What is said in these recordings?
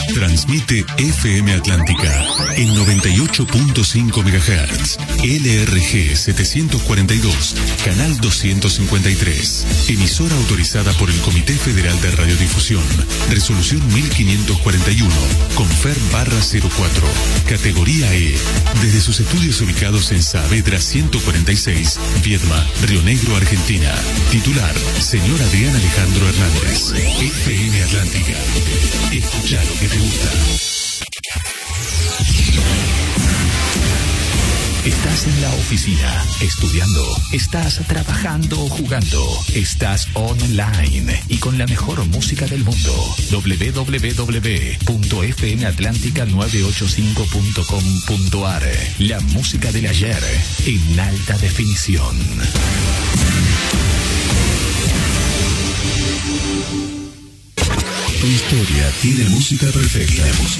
Transmite FM Atlántica en 98.5 MHz, LRG 742, canal 253. Emisora autorizada por el Comité Federal de Radiodifusión. Resolución 1541, Confer/04. Categoría E. Desde sus estudios ubicados en Saavedra 146, Viedma, Río Negro, Argentina. Titular, señor Adrián Alejandro Hernández. FM Atlántica. Escucha lo que te gusta. Estás en la oficina, estudiando, estás trabajando o jugando, estás online y con la mejor música del mundo. www.fmatlantica985.com.ar. La música del ayer en alta definición. Tu historia tiene música perfecta.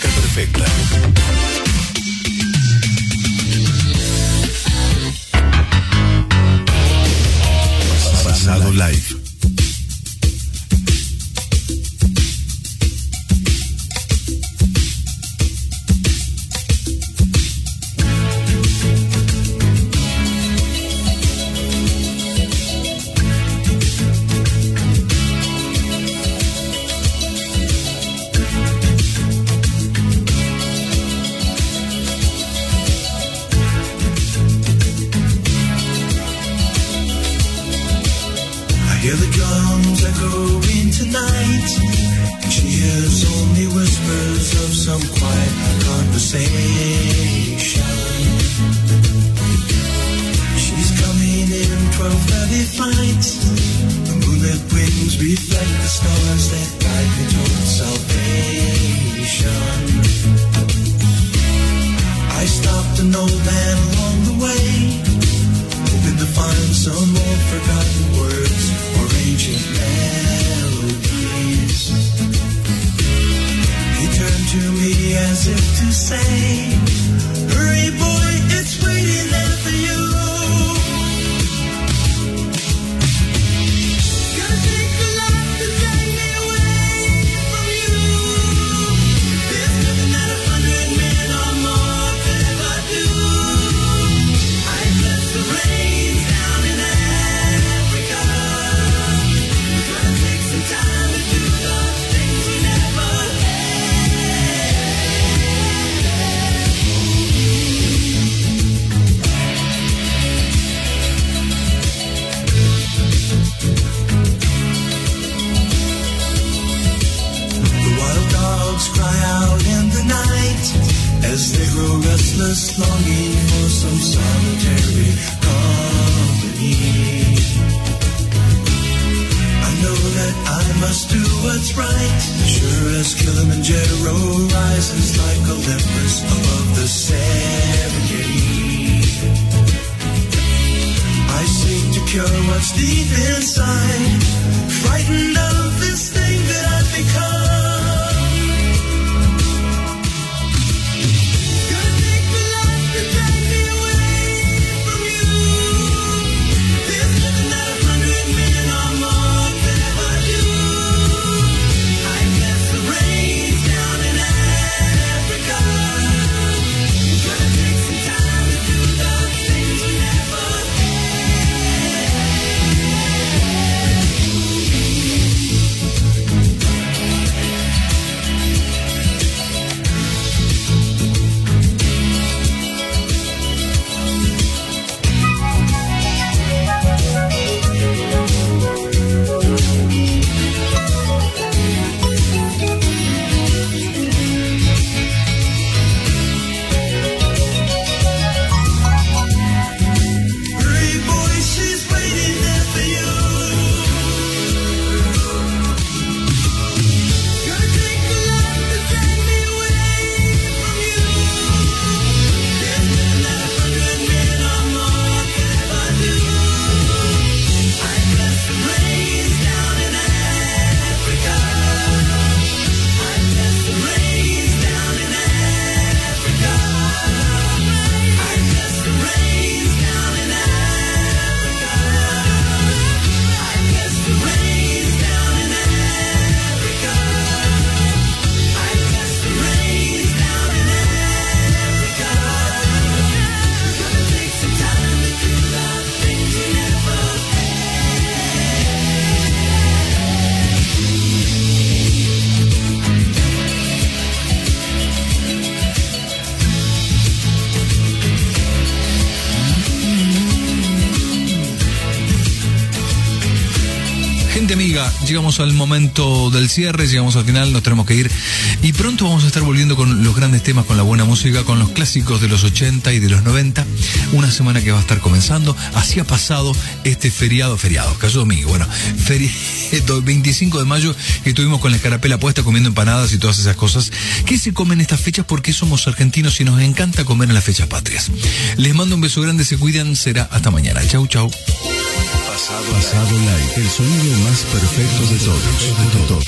Pasado Live. Hear the drums echoing tonight. She hears only whispers of some quiet conversation. She's coming in 12:30 flight. The moonlit wings reflect the stars that guide me towards salvation. I stopped an old man along the way, hoping to find some old forgotten words or ancient melodies. He turned to me as if to say, hurry boy, it's waiting there for you. Gonna take a lot to drag me away from you. There's nothing that 100 men or more could ever do. I bless the rains down in Africa. Gonna take some time to do the things we never The wild dogs cry out in the night as they grow restless, longing for some solitary company. I know that I must do what's right, sure as Kilimanjaro rises like Olympus above the Serengeti. I seek to cure what's deep inside, frightened of this thing that I've become. Gonna take a lot to drag me away from you. There's nothing that 100 men or more could ever do. I bless the rains down in Africa. Gonna take some time to do the things we never had. llegamos al momento del cierre, llegamos al final, nos tenemos que ir. Y pronto vamos a estar volviendo con los grandes temas, con la buena música, con los clásicos de los 80 y de los 90. Una semana que va a estar comenzando. Así ha pasado este feriado, cayó domingo. Bueno, 25 de mayo, que estuvimos con la escarapela puesta comiendo empanadas y todas esas cosas que se comen en estas fechas porque somos argentinos y nos encanta comer en las fechas patrias. Les mando un beso grande, se cuidan, será hasta mañana. Chau, chau. Pasado Light, el sonido más perfecto de todos.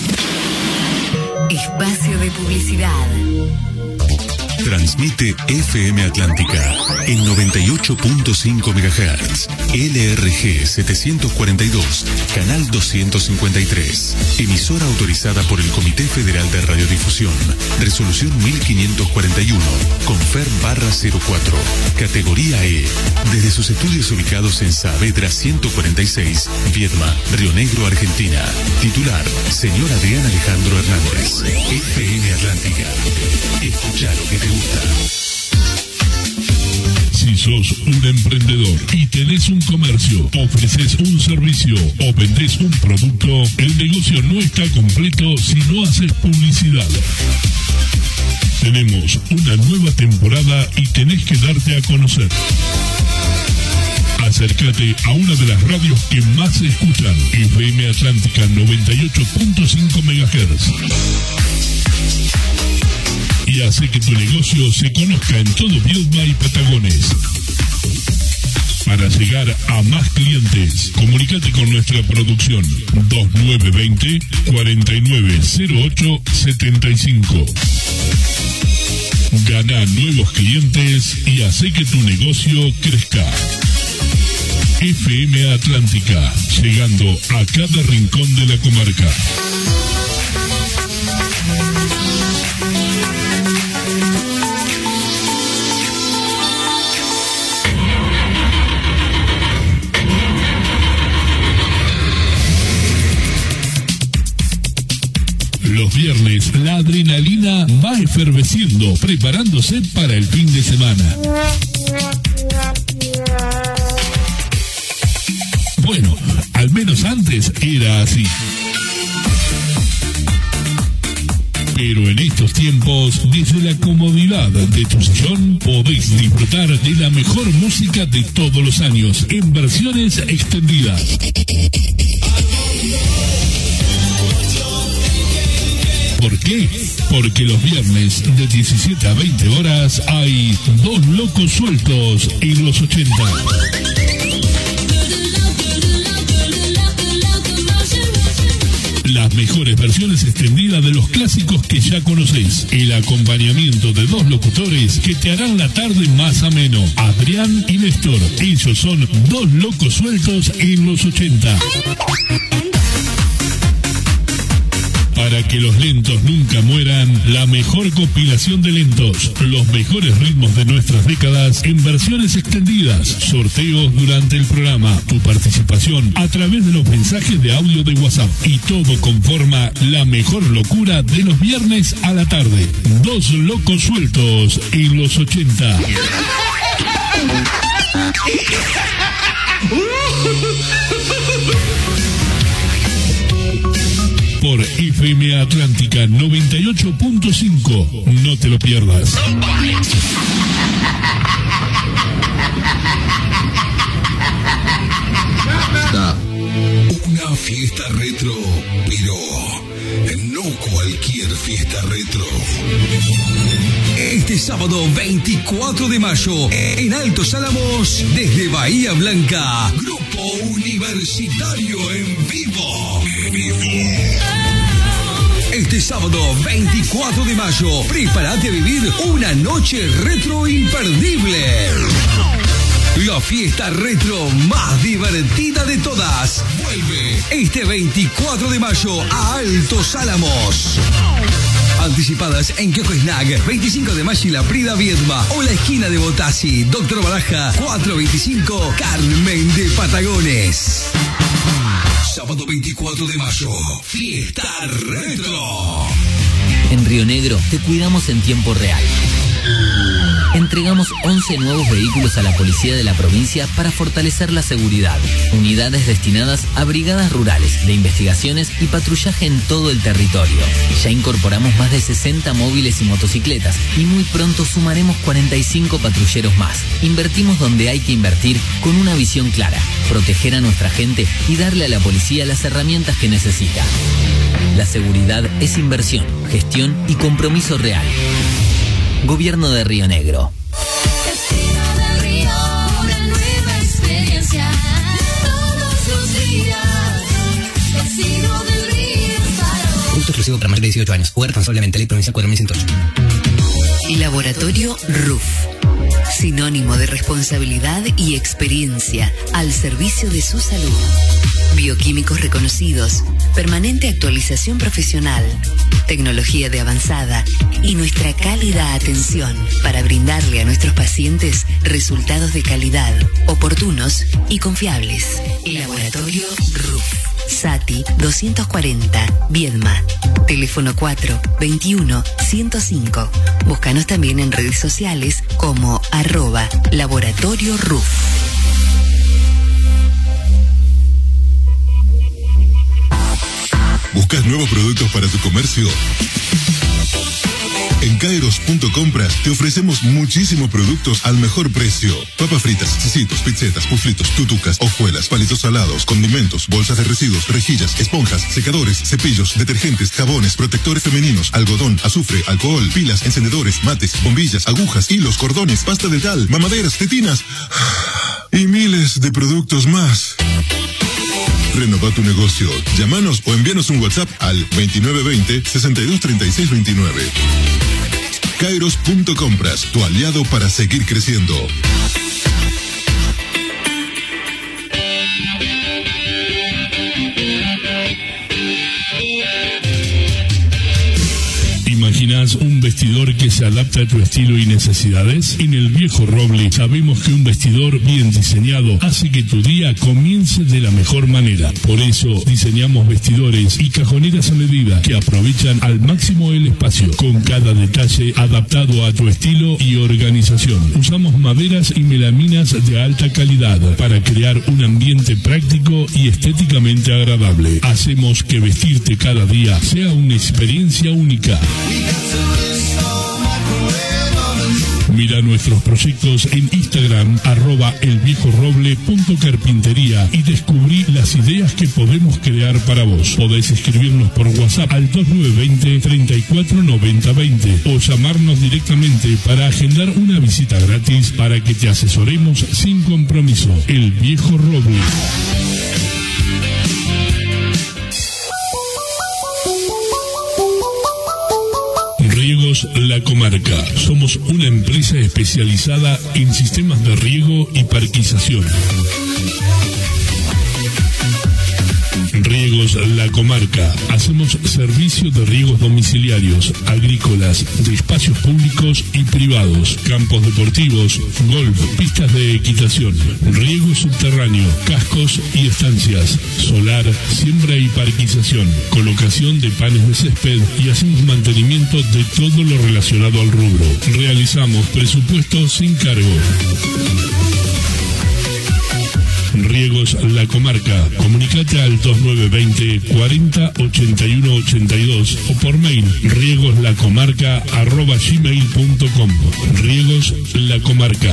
Espacio de publicidad. Transmite FM Atlántica en 98.5 MHz, LRG 742, canal 253, emisora autorizada por el Comité Federal de Radiodifusión, resolución 1541, Confer/04, categoría E, desde sus estudios ubicados en Saavedra 146, Viedma, Río Negro, Argentina. Titular, señor Adrián Alejandro Hernández. FM Atlántica. Escucha lo que te gusta. Si sos un emprendedor y tenés un comercio, ofreces un servicio o vendés un producto, el negocio no está completo si no haces publicidad. Tenemos una nueva temporada y tenés que darte a conocer. Acércate a una de las radios que más se escuchan, FM Atlántica 98.5 MHz. Y hace que tu negocio se conozca en todo Viedma y Patagones. Para llegar a más clientes, comunícate con nuestra producción 2920-4908-75. Gana nuevos clientes y hace que tu negocio crezca. FM Atlántica, llegando a cada rincón de la comarca. Los viernes la adrenalina va eferveciendo, preparándose para el fin de semana. Bueno, al menos antes era así. Pero en estos tiempos, desde la comodidad de tu sillón, podéis disfrutar de la mejor música de todos los años, en versiones extendidas. ¿Por qué? Porque los viernes de 17 a 20 horas hay Dos Locos Sueltos en los 80. Las mejores versiones extendidas de los clásicos que ya conocéis. El acompañamiento de dos locutores que te harán la tarde más ameno. Adrián y Néstor. Ellos son Dos Locos Sueltos en los 80. Para que los lentos nunca mueran, la mejor compilación de lentos, los mejores ritmos de nuestras décadas en versiones extendidas, sorteos durante el programa, tu participación a través de los mensajes de audio de WhatsApp y todo conforma la mejor locura de los viernes a la tarde. Dos Locos Sueltos en los 80. Por FM Atlántica 98.5. No te lo pierdas. Una fiesta retro, pero no cualquier fiesta retro. Este sábado 24 de mayo, en Altos Álamos, desde Bahía Blanca, Grupo Universitario en vivo. Este sábado 24 de mayo, prepárate a vivir una noche retro imperdible. La fiesta retro más divertida de todas vuelve este 24 de mayo a Altos Álamos. Anticipadas en Kiosco Snack, 25 de mayo y La Prida Viedma, o la esquina de Botassi, Doctor Baraja, 425, Carmen de Patagones. Sábado 24 de mayo, fiesta retro. En Río Negro te cuidamos en tiempo real. entregamos 11 nuevos vehículos a la policía de la provincia para fortalecer la seguridad. Unidades destinadas a brigadas rurales de investigaciones y patrullaje en todo el territorio. Ya incorporamos más de 60 móviles y motocicletas y muy pronto sumaremos 45 patrulleros más. Invertimos donde hay que invertir con una visión clara, proteger a nuestra gente y darle a la policía las herramientas que necesita. La seguridad es inversión, gestión y compromiso real. Gobierno de Río Negro. Destino del Río, una nueva experiencia todos los días. Destino del Río para vos. Producto exclusivo para mayores de 18 años. Jugar responsablemente. Ley provincial 4108. Laboratorio RUF. Sinónimo de responsabilidad y experiencia al servicio de su salud. Bioquímicos reconocidos, permanente actualización profesional, tecnología de avanzada y nuestra cálida atención para brindarle a nuestros pacientes resultados de calidad, oportunos y confiables. Laboratorio RUF. Sati 240, Viedma. Teléfono 4 21 105. Búscanos también en redes sociales como @Laboratorio RUF. ¿Buscas nuevos productos para tu comercio? En Kairos.compras te ofrecemos muchísimos productos al mejor precio. Papas fritas, sisitos, pizzetas, puflitos, tutucas, hojuelas, palitos salados, condimentos, bolsas de residuos, rejillas, esponjas, secadores, cepillos, detergentes, jabones, protectores femeninos, algodón, azufre, alcohol, pilas, encendedores, mates, bombillas, agujas, hilos, cordones, pasta dental, mamaderas, tetinas y miles de productos más. Renova tu negocio. Llámanos o envíanos un WhatsApp al 2920-623629. Kairos.compras, tu aliado para seguir creciendo. ¿Imaginas un vestidor que se adapta a tu estilo y necesidades? En El Viejo Roble sabemos que un vestidor bien diseñado hace que tu día comience de la mejor manera. Por eso diseñamos vestidores y cajoneras a medida que aprovechan al máximo el espacio, con cada detalle adaptado a tu estilo y organización. Usamos maderas y melaminas de alta calidad para crear un ambiente práctico y estéticamente agradable. Hacemos que vestirte cada día sea una experiencia única. Mira nuestros proyectos en Instagram @elviejoroble.carpintería y descubrí las ideas que podemos crear para vos. Podés escribirnos por WhatsApp al 2920-349020 o llamarnos directamente para agendar una visita gratis para que te asesoremos sin compromiso. El Viejo Roble. Riegos La Comarca. Somos una empresa especializada en sistemas de riego y parquización. Riegos La Comarca. Hacemos servicio de riegos domiciliarios, agrícolas, de espacios públicos y privados, campos deportivos, golf, pistas de equitación, riego subterráneo, cascos y estancias, solar, siembra y parquización, colocación de panes de césped y hacemos mantenimiento de todo lo relacionado al rubro. Realizamos presupuestos sin cargo. Riegos La Comarca. Comunicate al 2920 40 81 82 o por mail riegoslacomarca@gmail.com. Riegos La Comarca.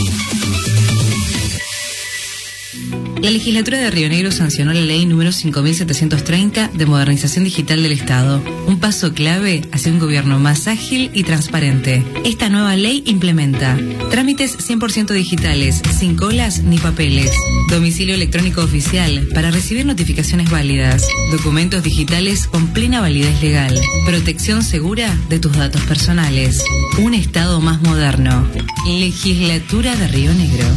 La legislatura de Río Negro sancionó la ley número 5730 de modernización digital del Estado, un paso clave hacia un gobierno más ágil y transparente. Esta nueva ley implementa trámites 100% digitales, sin colas ni papeles, domicilio electrónico oficial para recibir notificaciones válidas, documentos digitales con plena validez legal, protección segura de tus datos personales, un Estado más moderno. Legislatura de Río Negro.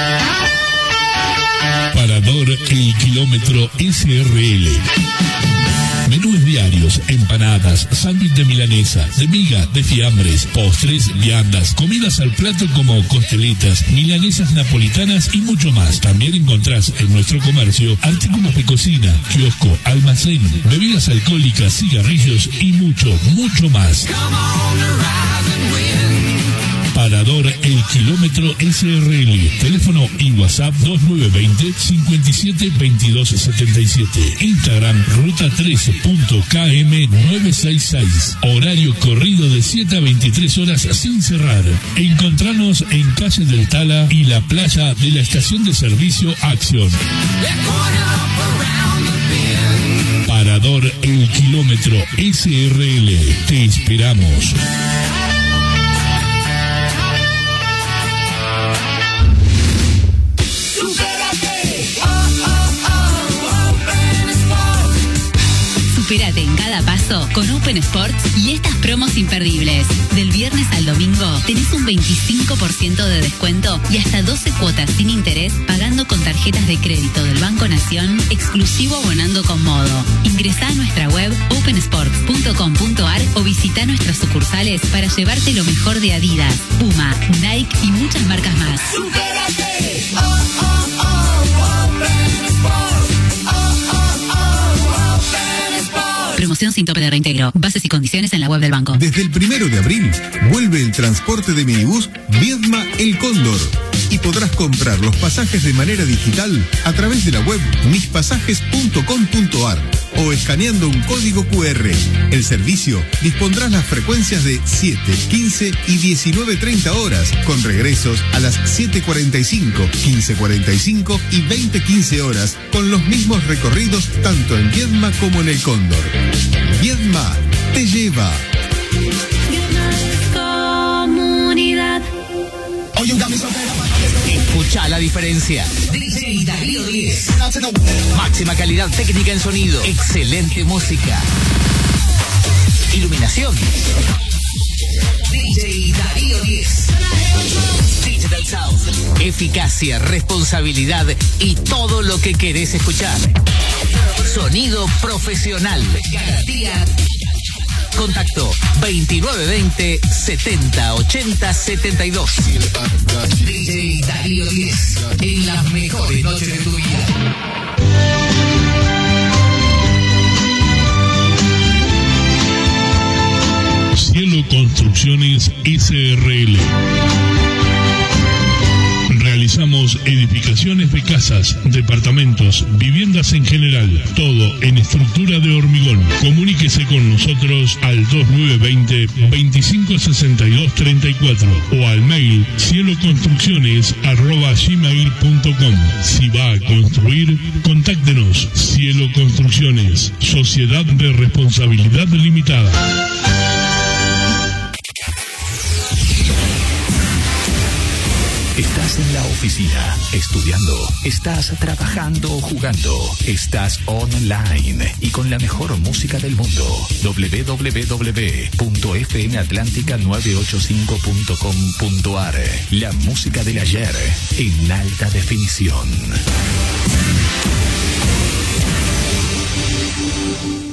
Parador El Kilómetro SRL. Menús diarios, empanadas, sándwich de milanesa, de miga, de fiambres, postres, viandas, comidas al plato como costeletas, milanesas napolitanas y mucho más. También encontrás en nuestro comercio artículos de cocina, kiosco, almacén, bebidas alcohólicas, cigarrillos y mucho, mucho más. Parador El Kilómetro SRL. Teléfono y WhatsApp 2920-572277. Instagram ruta 13.km966. Horario corrido de 7 a 23 horas sin cerrar. Encontranos en Calle del Tala y la playa de la estación de servicio Acción. Parador El Kilómetro SRL. Te esperamos. Supérate en cada paso con Open Sports y estas promos imperdibles. Del viernes al domingo tenés un 25% de descuento y hasta 12 cuotas sin interés pagando con tarjetas de crédito del Banco Nación, exclusivo abonando con Modo. Ingresá a nuestra web opensports.com.ar o visita nuestras sucursales para llevarte lo mejor de Adidas, Puma, Nike y muchas marcas más. Supérate. Promoción sin tope de reintegro. Bases y condiciones en la web del banco. Desde el 1 de abril vuelve el transporte de minibús Viedma El Cóndor y podrás comprar los pasajes de manera digital a través de la web mispasajes.com.ar o escaneando un código QR. El servicio dispondrá las frecuencias de 7, 15 y 19:30 horas, con regresos a las 7:45, 15:45 y 20:15 horas, con los mismos recorridos tanto en Viedma como en El Cóndor. Viedma te lleva. Comunidad. Escucha la diferencia. DJ Darío 10. Máxima calidad técnica en sonido. Excelente música. Iluminación. DJ Darío 10. Digital Sound. Eficacia, responsabilidad y todo lo que querés escuchar. Sonido profesional. Garantía. Contacto 2920-7080-72. DJ Darío 10. En las mejores noches de tu vida. Cielo Construcciones SRL. Realizamos edificaciones de casas, departamentos, viviendas en general, todo en estructura de hormigón. Comuníquese con nosotros al 2920-256234 o al mail cieloconstrucciones@gmail.com. Si va a construir, contáctenos. Cielo Construcciones, Sociedad de Responsabilidad Limitada. Estás en la oficina, estudiando, estás trabajando o jugando, estás online y con la mejor música del mundo. www.fmatlantica985.com.ar. La música del ayer en alta definición.